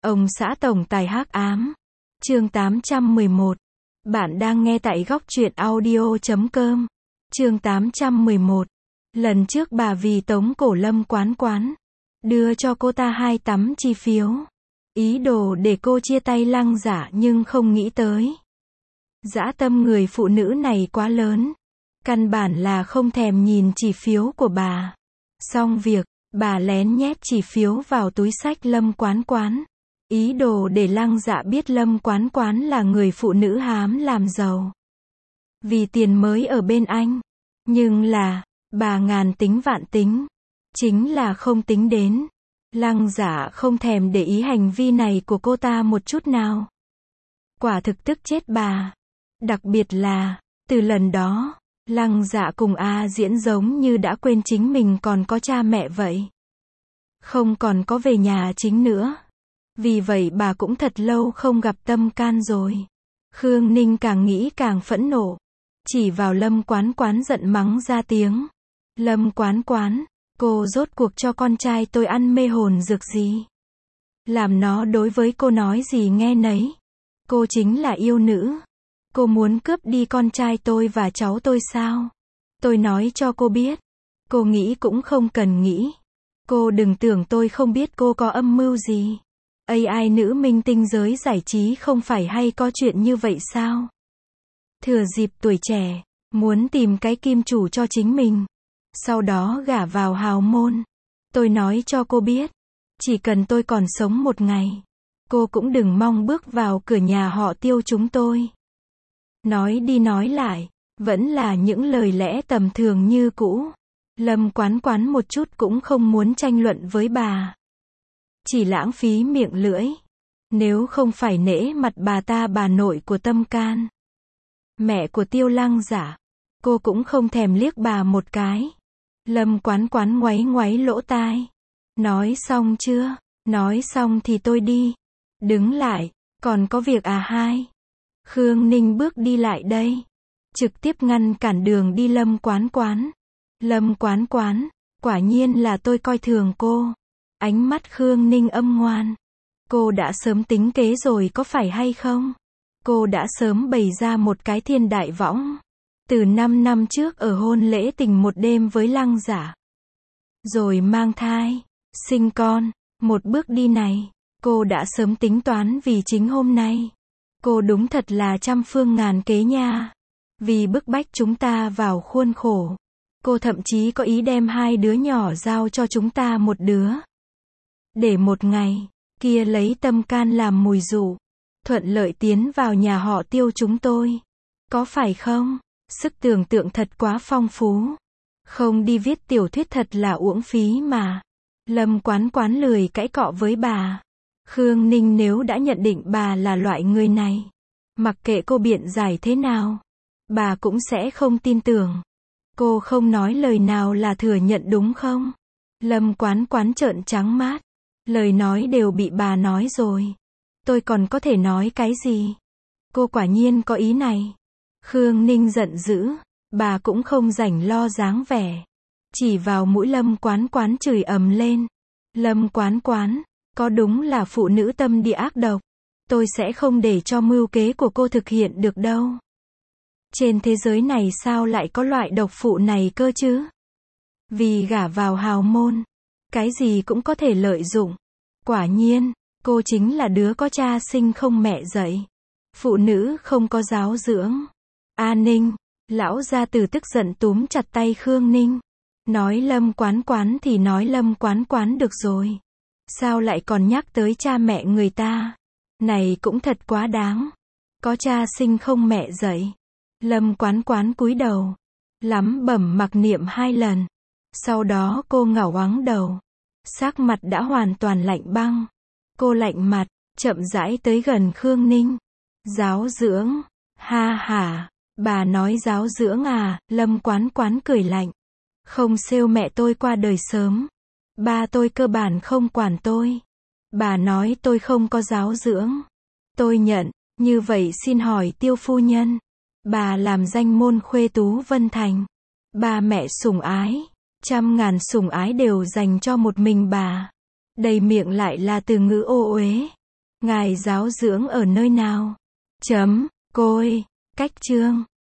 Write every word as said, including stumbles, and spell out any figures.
Ông xã tổng tài hắc ám. Chương tám trăm mười một. Bạn đang nghe tại góc truyện audio chấm com. Chương tám trăm mười một. Lần trước bà vì tống cổ Lâm Quán Quán, đưa cho cô ta hai tấm chi phiếu, ý đồ để cô chia tay Lăng Giả, nhưng không nghĩ tới dã tâm người phụ nữ này quá lớn, căn bản là không thèm nhìn chỉ phiếu của bà. Xong việc, bà lén nhét chỉ phiếu vào túi xách Lâm Quán Quán, ý đồ để Lăng Dạ biết Lâm Quán Quán là người phụ nữ hám làm giàu, vì tiền mới ở bên anh. Nhưng là, bà ngàn tính vạn tính, chính là không tính đến Lăng Dạ không thèm để ý hành vi này của cô ta một chút nào. Quả thực tức chết bà. Đặc biệt là, từ lần đó, Lăng Dạ cùng A Diễn giống như đã quên chính mình còn có cha mẹ vậy. Không còn có về nhà chính nữa. Vì vậy bà cũng thật lâu không gặp Tâm Can rồi. Khương Ninh càng nghĩ càng phẫn nộ, chỉ vào Lâm Quán Quán giận mắng ra tiếng. Lâm Quán Quán, cô rốt cuộc cho con trai tôi ăn mê hồn dược gì? Làm nó đối với cô nói gì nghe nấy. Cô chính là yêu nữ. Cô muốn cướp đi con trai tôi và cháu tôi sao? Tôi nói cho cô biết. Cô nghĩ cũng không cần nghĩ. Cô đừng tưởng tôi không biết cô có âm mưu gì. a i nữ minh tinh giới giải trí không phải hay có chuyện như vậy sao? Thừa dịp tuổi trẻ, muốn tìm cái kim chủ cho chính mình, sau đó gả vào hào môn. Tôi nói cho cô biết, chỉ cần tôi còn sống một ngày, cô cũng đừng mong bước vào cửa nhà họ Tiêu chúng tôi. Nói đi nói lại, vẫn là những lời lẽ tầm thường như cũ. Lâm Quán Quán một chút cũng không muốn tranh luận với bà. Chỉ lãng phí miệng lưỡi. Nếu không phải nể mặt bà ta bà nội của Tâm Can, mẹ của Tiêu Lăng Giả, cô cũng không thèm liếc bà một cái. Lâm Quán Quán ngoáy ngoáy lỗ tai. Nói xong chưa? Nói xong thì tôi đi. Đứng lại, còn có việc à hai? Khương Ninh bước đi lại đây, trực tiếp ngăn cản đường đi Lâm Quán Quán. Lâm Quán Quán, quả nhiên là tôi coi thường cô. Ánh mắt Khương Ninh âm ngoan. Cô đã sớm tính kế rồi có phải hay không? Cô đã sớm bày ra một cái thiên đại võng. Từ năm năm trước ở hôn lễ tình một đêm với Lăng Giả, rồi mang thai, sinh con. Một bước đi này, cô đã sớm tính toán vì chính hôm nay. Cô đúng thật là trăm phương ngàn kế nha. Vì bức bách chúng ta vào khuôn khổ, cô thậm chí có ý đem hai đứa nhỏ giao cho chúng ta một đứa, để một ngày kia lấy Tâm Can làm mùi dụ, thuận lợi tiến vào nhà họ Tiêu chúng tôi. Có phải không? Sức tưởng tượng thật quá phong phú. Không đi viết tiểu thuyết thật là uổng phí mà. Lâm Quán Quán lười cãi cọ với bà. Khương Ninh nếu đã nhận định bà là loại người này, mặc kệ cô biện giải thế nào, bà cũng sẽ không tin tưởng. Cô không nói lời nào là thừa nhận đúng không? Lâm Quán Quán trợn trắng mắt. Lời nói đều bị bà nói rồi. Tôi còn có thể nói cái gì? Cô quả nhiên có ý này. Khương Ninh giận dữ. Bà cũng không rảnh lo dáng vẻ. Chỉ vào mũi Lâm Quán Quán chửi ầm lên. Lâm Quán Quán, có đúng là phụ nữ tâm địa ác độc. Tôi sẽ không để cho mưu kế của cô thực hiện được đâu. Trên thế giới này sao lại có loại độc phụ này cơ chứ? Vì gả vào hào môn, cái gì cũng có thể lợi dụng. Quả nhiên, cô chính là đứa có cha sinh không mẹ dạy. Phụ nữ không có giáo dưỡng. A Ninh, lão gia tử tức giận túm chặt tay Khương Ninh. Nói Lâm Quán Quán thì nói Lâm Quán Quán được rồi. Sao lại còn nhắc tới cha mẹ người ta? Này cũng thật quá đáng. Có cha sinh không mẹ dạy. Lâm Quán Quán cúi đầu, lắm bẩm mặc niệm hai lần. Sau đó cô ngẩng ngoáng đầu. Sắc mặt đã hoàn toàn lạnh băng. Cô lạnh mặt, chậm rãi tới gần Khương Ninh. Giáo dưỡng? Ha ha, bà nói giáo dưỡng à? Lâm Quán Quán cười lạnh. Không xêu mẹ tôi qua đời sớm. Ba tôi cơ bản không quản tôi. Bà nói tôi không có giáo dưỡng. Tôi nhận, như vậy xin hỏi Tiêu phu nhân. Bà làm danh môn khuê tú Vân Thành. Ba mẹ sủng ái. Trăm ngàn sủng ái đều dành cho một mình bà. Đầy miệng lại là từ ngữ ô uế. Ngài giáo dưỡng ở nơi nào? Chấm. Côi. Cách chương.